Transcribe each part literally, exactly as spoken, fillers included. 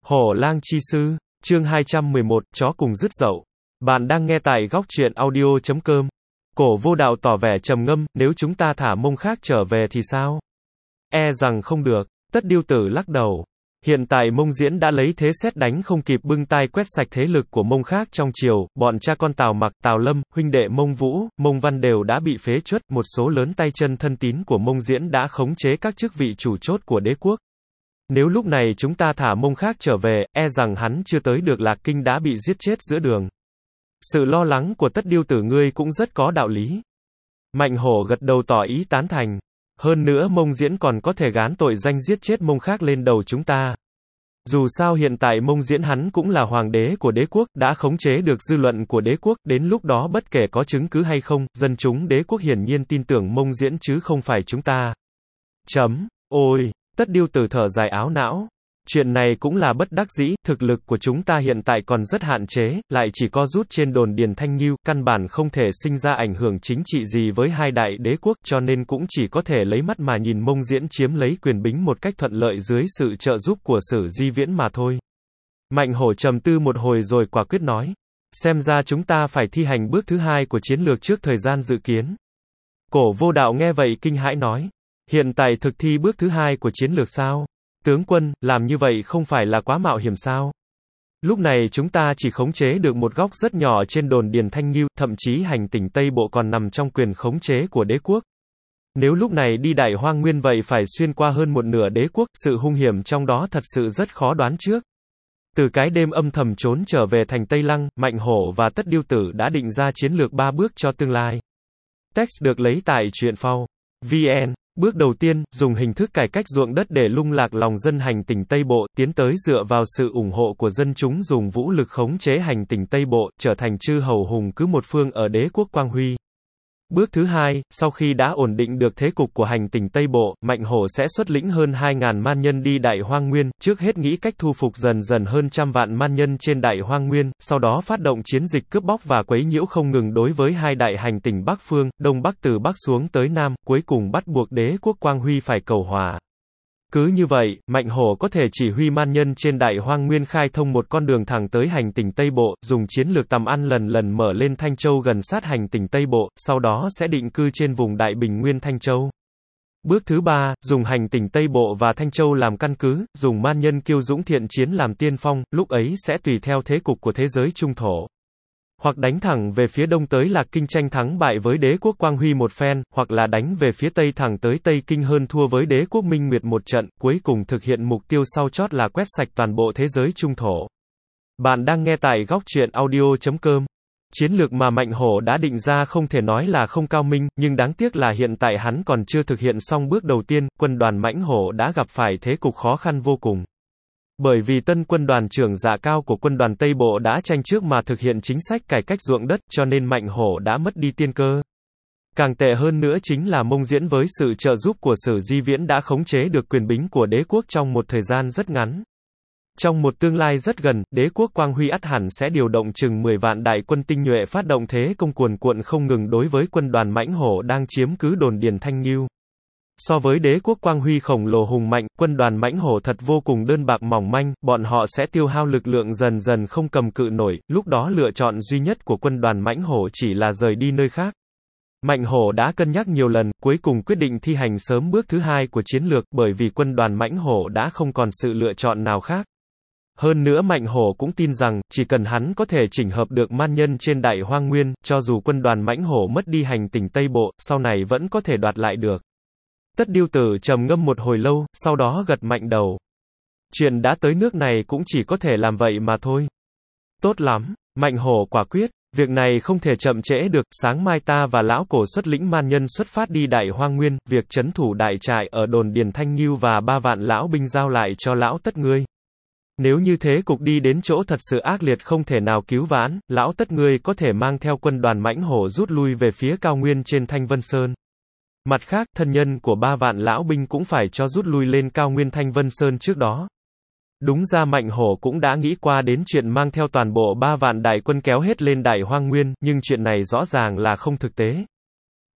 Hổ lang chi sư, chương hai trăm mười một, chó cùng dứt dậu. Bạn đang nghe tại góc truyện audio chấm com. Cổ Vô Đạo tỏ vẻ trầm ngâm, nếu chúng ta thả Mông Khác trở về thì sao? E rằng không được. Tất Điêu Tử lắc đầu. Hiện tại Mông Diễn đã lấy thế sét đánh không kịp bưng tay quét sạch thế lực của Mông Khác trong triều, bọn cha con Tào Mặc, Tào Lâm, huynh đệ Mông Vũ, Mông Văn đều đã bị phế truất, một số lớn tay chân thân tín của Mông Diễn đã khống chế các chức vị chủ chốt của đế quốc. Nếu lúc này chúng ta thả Mông Khác trở về, e rằng hắn chưa tới được Lạc Kinh đã bị giết chết giữa đường. Sự lo lắng của Tất Điêu Tử ngươi cũng rất có đạo lý. Mạnh Hổ gật đầu tỏ ý tán thành. Hơn nữa Mông Diễn còn có thể gán tội danh giết chết Mông Khác lên đầu chúng ta. Dù sao hiện tại Mông Diễn hắn cũng là hoàng đế của đế quốc, đã khống chế được dư luận của đế quốc, đến lúc đó bất kể có chứng cứ hay không, dân chúng đế quốc hiển nhiên tin tưởng Mông Diễn chứ không phải chúng ta. Chấm. Ôi, Tất Điêu Tử thở dài áo não. Chuyện này cũng là bất đắc dĩ, thực lực của chúng ta hiện tại còn rất hạn chế, lại chỉ có rút trên đồn Điền Thanh Ngưu, căn bản không thể sinh ra ảnh hưởng chính trị gì với hai đại đế quốc, cho nên cũng chỉ có thể lấy mắt mà nhìn Mông Diễn chiếm lấy quyền bính một cách thuận lợi dưới sự trợ giúp của Sử Di Viễn mà thôi. Mạnh Hổ trầm tư một hồi rồi quả quyết nói. Xem ra chúng ta phải thi hành bước thứ hai của chiến lược trước thời gian dự kiến. Cổ Vô Đạo nghe vậy kinh hãi nói. Hiện tại thực thi bước thứ hai của chiến lược sao? Tướng quân, làm như vậy không phải là quá mạo hiểm sao? Lúc này chúng ta chỉ khống chế được một góc rất nhỏ trên đồn Điền Thanh Ngưu, thậm chí hành tỉnh Tây Bộ còn nằm trong quyền khống chế của đế quốc. Nếu lúc này đi Đại Hoang Nguyên vậy phải xuyên qua hơn một nửa đế quốc, sự hung hiểm trong đó thật sự rất khó đoán trước. Từ cái đêm âm thầm trốn trở về thành Tây Lăng, Mạnh Hổ và Tất Điêu Tử đã định ra chiến lược ba bước cho tương lai. Text được lấy tại truyện phao chấm vn. Bước đầu tiên, dùng hình thức cải cách ruộng đất để lung lạc lòng dân hành tỉnh Tây Bộ, tiến tới dựa vào sự ủng hộ của dân chúng dùng vũ lực khống chế hành tỉnh Tây Bộ, trở thành chư hầu hùng cứ một phương ở đế quốc Quang Huy. Bước thứ hai, sau khi đã ổn định được thế cục của hành tỉnh Tây Bộ, Mạnh Hổ sẽ xuất lĩnh hơn hai ngàn man nhân đi Đại Hoang Nguyên, trước hết nghĩ cách thu phục dần dần hơn trăm vạn man nhân trên Đại Hoang Nguyên, sau đó phát động chiến dịch cướp bóc và quấy nhiễu không ngừng đối với hai đại hành tỉnh Bắc Phương, Đông Bắc từ Bắc xuống tới Nam, cuối cùng bắt buộc đế quốc Quang Huy phải cầu hòa. Cứ như vậy, Mạnh Hổ có thể chỉ huy man nhân trên Đại Hoang Nguyên khai thông một con đường thẳng tới hành tỉnh Tây Bộ, dùng chiến lược tầm ăn lần lần mở lên Thanh Châu gần sát hành tỉnh Tây Bộ, sau đó sẽ định cư trên vùng Đại Bình Nguyên Thanh Châu. Bước thứ ba, dùng hành tỉnh Tây Bộ và Thanh Châu làm căn cứ, dùng man nhân kiêu dũng thiện chiến làm tiên phong, lúc ấy sẽ tùy theo thế cục của thế giới trung thổ. Hoặc đánh thẳng về phía đông tới Lạc Kinh tranh thắng bại với đế quốc Quang Huy một phen, hoặc là đánh về phía tây thẳng tới Tây Kinh hơn thua với đế quốc Minh Nguyệt một trận, cuối cùng thực hiện mục tiêu sau chót là quét sạch toàn bộ thế giới trung thổ. Bạn đang nghe tại góc truyện audio chấm com. Chiến lược mà Mạnh Hổ đã định ra không thể nói là không cao minh, nhưng đáng tiếc là hiện tại hắn còn chưa thực hiện xong bước đầu tiên, quân đoàn Mãnh Hổ đã gặp phải thế cục khó khăn vô cùng. Bởi vì tân quân đoàn trưởng Dạ Cao của quân đoàn Tây Bộ đã tranh trước mà thực hiện chính sách cải cách ruộng đất, cho nên Mạnh Hổ đã mất đi tiên cơ. Càng tệ hơn nữa chính là Mông Diễn với sự trợ giúp của Sử Di Viễn đã khống chế được quyền bính của đế quốc trong một thời gian rất ngắn. Trong một tương lai rất gần, đế quốc Quang Huy ắt hẳn sẽ điều động chừng mười vạn đại quân tinh nhuệ phát động thế công cuồn cuộn không ngừng đối với quân đoàn Mãnh Hổ đang chiếm cứ đồn Điền Thanh Ngưu. So với đế quốc Quang Huy khổng lồ hùng mạnh, quân đoàn Mãnh Hổ thật vô cùng đơn bạc mỏng manh, bọn họ sẽ tiêu hao lực lượng dần dần không cầm cự nổi, lúc đó lựa chọn duy nhất của quân đoàn Mãnh Hổ chỉ là rời đi nơi khác. Mạnh Hổ đã cân nhắc nhiều lần, cuối cùng quyết định thi hành sớm bước thứ hai của chiến lược, bởi vì quân đoàn Mãnh Hổ đã không còn sự lựa chọn nào khác. Hơn nữa Mạnh Hổ cũng tin rằng, chỉ cần hắn có thể chỉnh hợp được man nhân trên Đại Hoang Nguyên, cho dù quân đoàn Mãnh Hổ mất đi hành tỉnh Tây Bộ, sau này vẫn có thể đoạt lại được. Tất Điêu Tử trầm ngâm một hồi lâu, sau đó gật mạnh đầu. Chuyện đã tới nước này cũng chỉ có thể làm vậy mà thôi. Tốt lắm, Mạnh Hổ quả quyết, việc này không thể chậm trễ được, sáng mai ta và lão cổ xuất lĩnh man nhân xuất phát đi Đại Hoang Nguyên, việc trấn thủ đại trại ở đồn Điền Thanh Ngưu và ba vạn lão binh giao lại cho lão Tất ngươi. Nếu như thế cục đi đến chỗ thật sự ác liệt không thể nào cứu vãn, lão Tất ngươi có thể mang theo quân đoàn Mãnh Hổ rút lui về phía cao nguyên trên Thanh Vân Sơn. Mặt khác, thân nhân của ba vạn lão binh cũng phải cho rút lui lên cao nguyên Thanh Vân Sơn trước đó. Đúng ra Mạnh Hổ cũng đã nghĩ qua đến chuyện mang theo toàn bộ ba vạn đại quân kéo hết lên Đại Hoang Nguyên, nhưng chuyện này rõ ràng là không thực tế.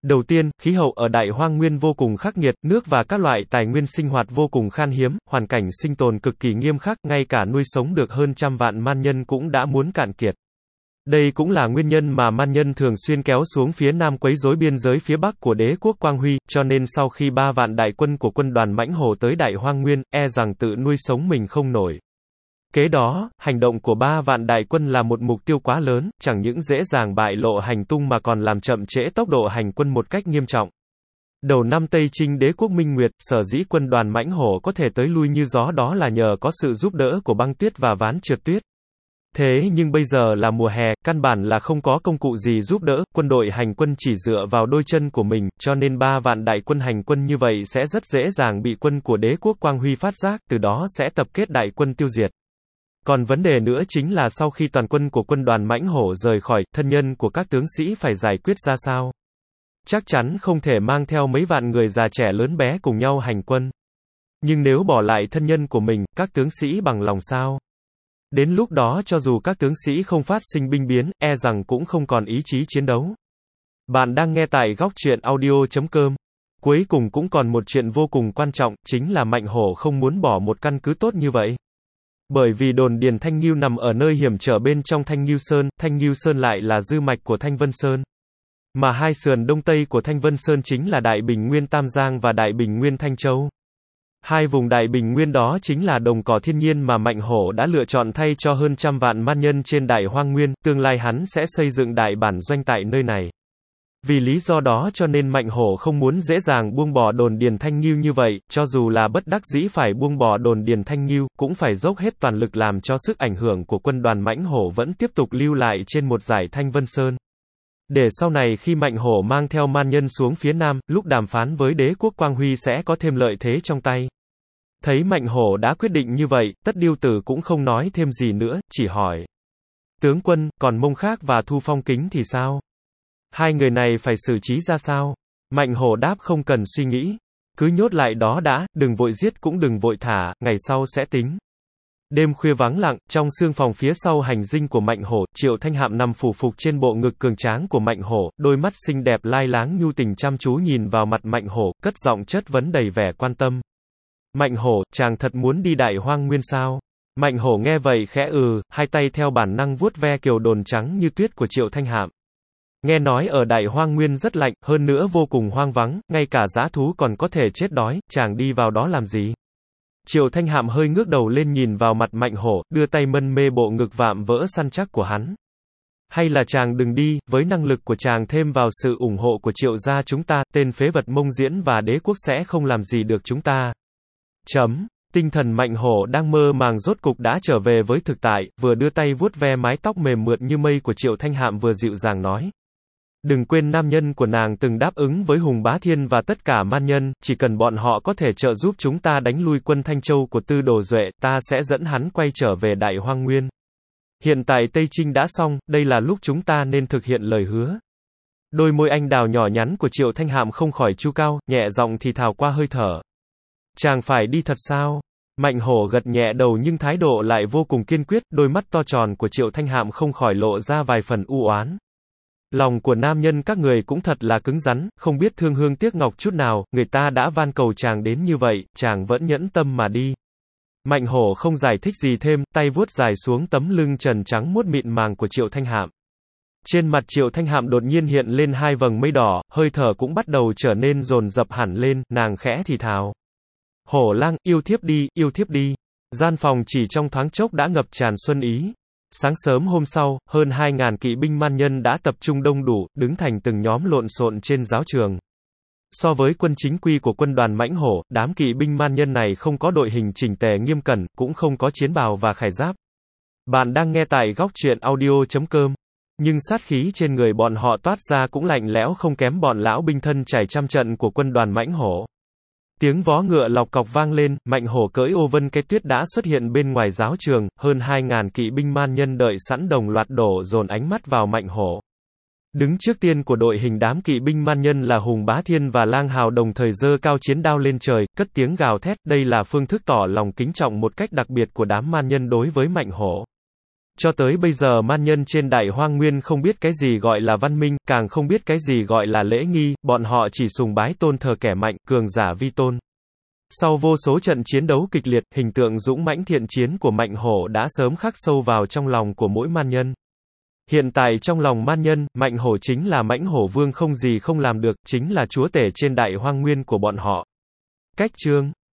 Đầu tiên, khí hậu ở Đại Hoang Nguyên vô cùng khắc nghiệt, nước và các loại tài nguyên sinh hoạt vô cùng khan hiếm, hoàn cảnh sinh tồn cực kỳ nghiêm khắc, ngay cả nuôi sống được hơn trăm vạn man nhân cũng đã muốn cạn kiệt. Đây cũng là nguyên nhân mà man nhân thường xuyên kéo xuống phía nam quấy rối biên giới phía bắc của đế quốc Quang Huy, cho nên sau khi ba vạn đại quân của quân đoàn Mãnh Hổ tới Đại Hoang Nguyên, e rằng tự nuôi sống mình không nổi. Kế đó, hành động của ba vạn đại quân là một mục tiêu quá lớn, chẳng những dễ dàng bại lộ hành tung mà còn làm chậm trễ tốc độ hành quân một cách nghiêm trọng. Đầu năm Tây Trinh đế quốc Minh Nguyệt, sở dĩ quân đoàn Mãnh Hổ có thể tới lui như gió đó là nhờ có sự giúp đỡ của băng tuyết và ván trượt tuyết. Thế nhưng bây giờ là mùa hè, căn bản là không có công cụ gì giúp đỡ, quân đội hành quân chỉ dựa vào đôi chân của mình, cho nên ba vạn đại quân hành quân như vậy sẽ rất dễ dàng bị quân của đế quốc Quang Huy phát giác, từ đó sẽ tập kết đại quân tiêu diệt. Còn vấn đề nữa chính là sau khi toàn quân của quân đoàn Mãnh Hổ rời khỏi, thân nhân của các tướng sĩ phải giải quyết ra sao? Chắc chắn không thể mang theo mấy vạn người già trẻ lớn bé cùng nhau hành quân. Nhưng nếu bỏ lại thân nhân của mình, các tướng sĩ bằng lòng sao? Đến lúc đó cho dù các tướng sĩ không phát sinh binh biến, e rằng cũng không còn ý chí chiến đấu. Bạn đang nghe tại góc truyện audio chấm com. Cuối cùng cũng còn một chuyện vô cùng quan trọng, chính là Mạnh Hổ không muốn bỏ một căn cứ tốt như vậy. Bởi vì đồn điền Thanh Ngưu nằm ở nơi hiểm trở bên trong Thanh Ngưu Sơn, Thanh Ngưu Sơn lại là dư mạch của Thanh Vân Sơn. Mà hai sườn đông tây của Thanh Vân Sơn chính là Đại Bình Nguyên Tam Giang và Đại Bình Nguyên Thanh Châu. Hai vùng Đại Bình Nguyên đó chính là đồng cỏ thiên nhiên mà Mạnh Hổ đã lựa chọn thay cho hơn trăm vạn man nhân trên Đại Hoang Nguyên, tương lai hắn sẽ xây dựng đại bản doanh tại nơi này. Vì lý do đó cho nên Mạnh Hổ không muốn dễ dàng buông bỏ đồn điền Thanh Ngưu như vậy, cho dù là bất đắc dĩ phải buông bỏ đồn điền Thanh Ngưu, cũng phải dốc hết toàn lực làm cho sức ảnh hưởng của quân đoàn Mãnh Hổ vẫn tiếp tục lưu lại trên một dải Thanh Vân Sơn. Để sau này khi Mạnh Hổ mang theo man nhân xuống phía nam, lúc đàm phán với đế quốc Quang Huy sẽ có thêm lợi thế trong tay. Thấy Mạnh Hổ đã quyết định như vậy, Tất Điêu Tử cũng không nói thêm gì nữa, chỉ hỏi. Tướng quân, còn Mông Khác và Thu Phong Kính thì sao? Hai người này phải xử trí ra sao? Mạnh Hổ đáp không cần suy nghĩ. Cứ nhốt lại đó đã, đừng vội giết cũng đừng vội thả, ngày sau sẽ tính. Đêm khuya vắng lặng, trong sương phòng phía sau hành dinh của Mạnh Hổ, Triệu Thanh Hạm nằm phủ phục trên bộ ngực cường tráng của Mạnh Hổ, đôi mắt xinh đẹp lai láng nhu tình chăm chú nhìn vào mặt Mạnh Hổ, cất giọng chất vấn đầy vẻ quan tâm. Mạnh Hổ, chàng thật muốn đi Đại Hoang Nguyên sao? Mạnh Hổ nghe vậy khẽ ừ, hai tay theo bản năng vuốt ve kiều đồn trắng như tuyết của Triệu Thanh Hạm. Nghe nói ở Đại Hoang Nguyên rất lạnh, hơn nữa vô cùng hoang vắng, ngay cả dã thú còn có thể chết đói, chàng đi vào đó làm gì? Triệu Thanh Hạm hơi ngước đầu lên nhìn vào mặt Mạnh Hổ, đưa tay mân mê bộ ngực vạm vỡ săn chắc của hắn. Hay là chàng đừng đi, với năng lực của chàng thêm vào sự ủng hộ của Triệu gia chúng ta, tên phế vật Mông Diễn và đế quốc sẽ không làm gì được chúng ta. Chấm. Tinh thần Mạnh Hổ đang mơ màng rốt cục đã trở về với thực tại, vừa đưa tay vuốt ve mái tóc mềm mượt như mây của Triệu Thanh Hạm vừa dịu dàng nói. Đừng quên nam nhân của nàng từng đáp ứng với Hùng Bá Thiên và tất cả man nhân, chỉ cần bọn họ có thể trợ giúp chúng ta đánh lui quân Thanh Châu của Tư Đồ Duệ, ta sẽ dẫn hắn quay trở về Đại Hoang Nguyên. Hiện tại Tây Trinh đã xong, đây là lúc chúng ta nên thực hiện lời hứa. Đôi môi anh đào nhỏ nhắn của Triệu Thanh Hạm không khỏi chu cao, nhẹ giọng thì thào qua hơi thở. Chàng phải đi thật sao? Mạnh Hổ gật nhẹ đầu nhưng thái độ lại vô cùng kiên quyết, đôi mắt to tròn của Triệu Thanh Hạm không khỏi lộ ra vài phần u oán. Lòng của nam nhân các người cũng thật là cứng rắn, không biết thương hương tiếc ngọc chút nào, người ta đã van cầu chàng đến như vậy, chàng vẫn nhẫn tâm mà đi. Mạnh Hổ không giải thích gì thêm, tay vuốt dài xuống tấm lưng trần trắng muốt mịn màng của Triệu Thanh Hạm. Trên mặt Triệu Thanh Hạm đột nhiên hiện lên hai vầng mây đỏ, hơi thở cũng bắt đầu trở nên dồn dập hẳn lên, nàng khẽ thì thào. Hổ lang, yêu thiếp đi, yêu thiếp đi. Gian phòng chỉ trong thoáng chốc đã ngập tràn xuân ý. Sáng sớm hôm sau, hơn hai ngàn kỵ binh man nhân đã tập trung đông đủ, đứng thành từng nhóm lộn xộn trên giáo trường. So với quân chính quy của quân đoàn Mãnh Hổ, đám kỵ binh man nhân này không có đội hình chỉnh tề nghiêm cẩn, cũng không có chiến bào và khải giáp. Bạn đang nghe tại góc truyện audio chấm com. Nhưng sát khí trên người bọn họ toát ra cũng lạnh lẽo không kém bọn lão binh thân trải trăm trận của quân đoàn Mãnh Hổ. Tiếng vó ngựa lọc cọc vang lên, Mạnh Hổ cưỡi ô vân cái tuyết đã xuất hiện bên ngoài giáo trường, hơn hai ngàn kỵ binh man nhân đợi sẵn đồng loạt đổ dồn ánh mắt vào Mạnh Hổ. Đứng trước tiên của đội hình đám kỵ binh man nhân là Hùng Bá Thiên và Lang Hào đồng thời giơ cao chiến đao lên trời, cất tiếng gào thét, đây là phương thức tỏ lòng kính trọng một cách đặc biệt của đám man nhân đối với Mạnh Hổ. Cho tới bây giờ man nhân trên Đại Hoang Nguyên không biết cái gì gọi là văn minh, càng không biết cái gì gọi là lễ nghi, bọn họ chỉ sùng bái tôn thờ kẻ mạnh, cường giả vi tôn. Sau vô số trận chiến đấu kịch liệt, hình tượng dũng mãnh thiện chiến của Mạnh Hổ đã sớm khắc sâu vào trong lòng của mỗi man nhân. Hiện tại trong lòng man nhân, Mạnh Hổ chính là Mãnh Hổ Vương không gì không làm được, chính là chúa tể trên Đại Hoang Nguyên của bọn họ. Cách chương